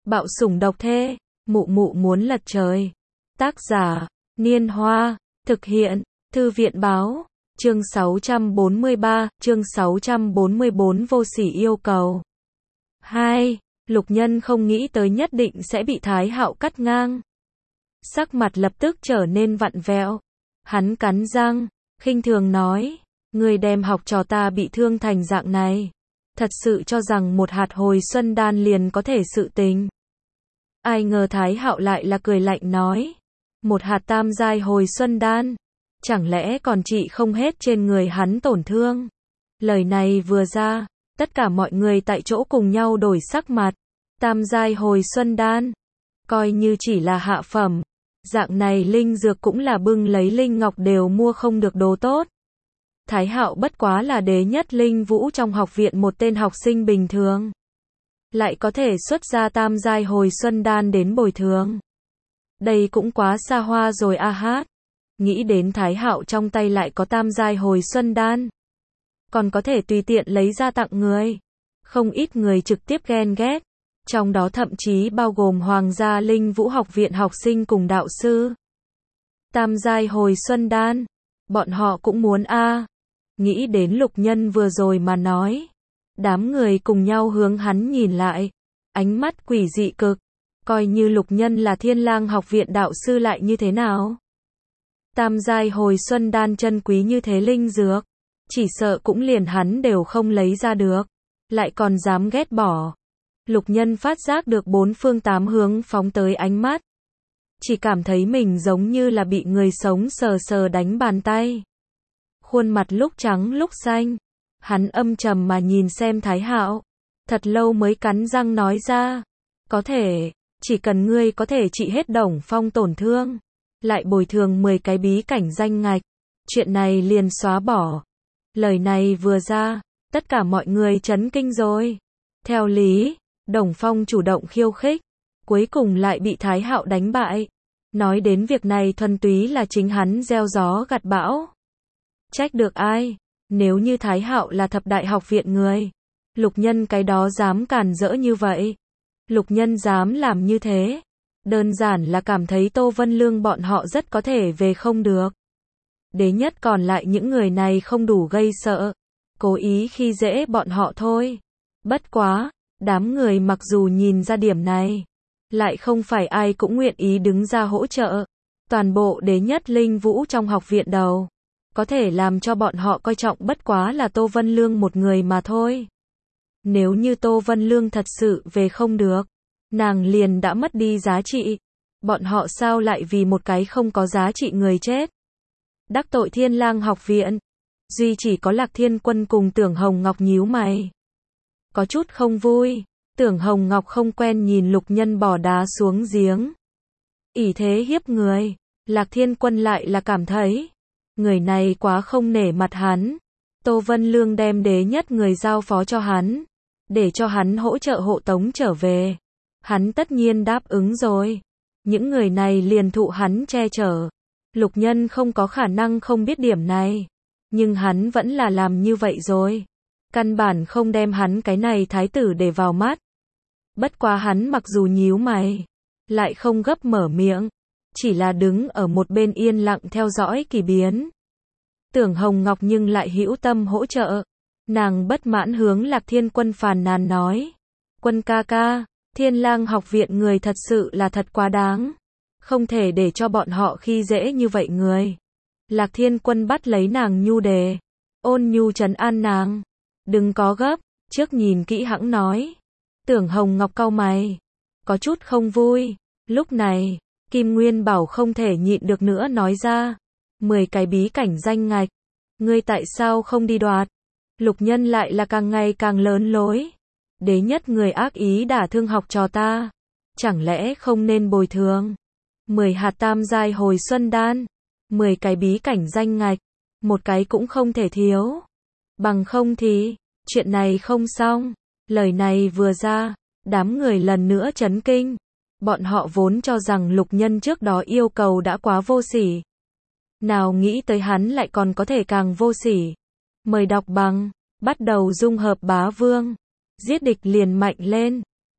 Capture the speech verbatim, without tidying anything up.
Bạo sủng độc thê, mụ mụ muốn lật trời. Tác giả, Niên Hoa, thực hiện, Thư viện báo, chương sáu trăm bốn mươi ba, chương sáu trăm bốn mươi bốn vô sỉ yêu cầu. hai. Lục Nhân không nghĩ tới nhất định sẽ bị Thái Hạo cắt ngang. Sắc mặt lập tức trở nên vặn vẹo. Hắn cắn răng, khinh thường nói, người đem học trò ta bị thương thành dạng này. Thật sự cho rằng một hạt hồi xuân đan liền có thể sự tình. Ai ngờ Thái Hạo lại là cười lạnh nói, một hạt tam giai hồi xuân đan, chẳng lẽ còn trị không hết trên người hắn tổn thương. Lời này vừa ra, tất cả mọi người tại chỗ cùng nhau đổi sắc mặt. Tam giai hồi xuân đan, coi như chỉ là hạ phẩm, dạng này linh dược cũng là bưng lấy linh ngọc đều mua không được đồ tốt. Thái Hạo bất quá là đế nhất linh vũ trong học viện một tên học sinh bình thường, lại có thể xuất ra tam giai hồi xuân đan đến bồi thường. Đây cũng quá xa hoa rồi a hát. Nghĩ đến Thái Hạo trong tay lại có tam giai hồi xuân đan, còn có thể tùy tiện lấy ra tặng người. Không ít người trực tiếp ghen ghét, trong đó thậm chí bao gồm Hoàng gia Linh Vũ học viện học sinh cùng đạo sư. Tam giai hồi xuân đan, bọn họ cũng muốn a. Nghĩ đến Lục Nhân vừa rồi mà nói, đám người cùng nhau hướng hắn nhìn lại, ánh mắt quỷ dị cực. Coi như Lục Nhân là Thiên Lang học viện đạo sư lại như thế nào? Tam giai hồi xuân đan chân quý như thế linh dược, chỉ sợ cũng liền hắn đều không lấy ra được, lại còn dám ghét bỏ. Lục Nhân phát giác được bốn phương tám hướng phóng tới ánh mắt, chỉ cảm thấy mình giống như là bị người sống sờ sờ đánh bàn tay. Khuôn mặt lúc trắng lúc xanh, hắn âm trầm mà nhìn xem Thái Hạo, thật lâu mới cắn răng nói ra, có thể, chỉ cần ngươi có thể trị hết Đồng Phong tổn thương, lại bồi thường mười cái bí cảnh danh ngạch, chuyện này liền xóa bỏ. Lời này vừa ra, tất cả mọi người chấn kinh rồi. Theo lý, Đồng Phong chủ động khiêu khích, cuối cùng lại bị Thái Hạo đánh bại. Nói đến việc này thuần túy là chính hắn gieo gió gặt bão. Trách được ai? Nếu như Thái Hạo là thập đại học viện người, Lục Nhân cái đó dám càn rỡ như vậy. Lục Nhân dám làm như thế, đơn giản là cảm thấy Tô Vân Lương bọn họ rất có thể về không được. Đế nhất còn lại những người này không đủ gây sợ, cố ý khi dễ bọn họ thôi. Bất quá, đám người mặc dù nhìn ra điểm này, lại không phải ai cũng nguyện ý đứng ra hỗ trợ. Toàn bộ đế nhất linh vũ trong học viện đầu, có thể làm cho bọn họ coi trọng bất quá là Tô Vân Lương một người mà thôi. Nếu như Tô Vân Lương thật sự về không được, nàng liền đã mất đi giá trị. Bọn họ sao lại vì một cái không có giá trị người chết? Đắc tội Thiên Lang học viện. Duy chỉ có Lạc Thiên Quân cùng Tưởng Hồng Ngọc nhíu mày, có chút không vui. Tưởng Hồng Ngọc không quen nhìn Lục Nhân bỏ đá xuống giếng, ỷ thế hiếp người. Lạc Thiên Quân lại là cảm thấy người này quá không nể mặt hắn. Tô Vân Lương đem đế nhất người giao phó cho hắn, để cho hắn hỗ trợ hộ tống trở về. Hắn tất nhiên đáp ứng rồi. Những người này liền thụ hắn che chở. Lục Nhân không có khả năng không biết điểm này, nhưng hắn vẫn là làm như vậy rồi. Căn bản không đem hắn cái này thái tử để vào mắt. Bất quá hắn mặc dù nhíu mày, lại không gấp mở miệng, chỉ là đứng ở một bên yên lặng theo dõi kỳ biến. Tưởng Hồng Ngọc nhưng lại hữu tâm hỗ trợ. Nàng bất mãn hướng Lạc Thiên Quân phàn nàn nói, Quân ca ca, Thiên Lang học viện người thật sự là thật quá đáng, không thể để cho bọn họ khi dễ như vậy người. Lạc Thiên Quân bắt lấy nàng nhu đề, ôn nhu trấn an nàng, đừng có gấp, trước nhìn kỹ hãng nói. Tưởng Hồng Ngọc cau mày, có chút không vui. Lúc này, Kim Nguyên Bảo không thể nhịn được nữa nói ra, mười cái bí cảnh danh ngạch, ngươi tại sao không đi đoạt? Lục Nhân lại là càng ngày càng lớn lối. Đế nhất người ác ý đả thương học trò ta, chẳng lẽ không nên bồi thường? mười hạt tam giai hồi xuân đan, mười cái bí cảnh danh ngạch, một cái cũng không thể thiếu. Bằng không thì, chuyện này không xong. Lời này vừa ra, đám người lần nữa chấn kinh. Bọn họ vốn cho rằng Lục Nhân trước đó yêu cầu đã quá vô sỉ, nào nghĩ tới hắn lại còn có thể càng vô sỉ. Mời đọc bằng, bắt đầu dung hợp bá vương, giết địch liền mạnh lên.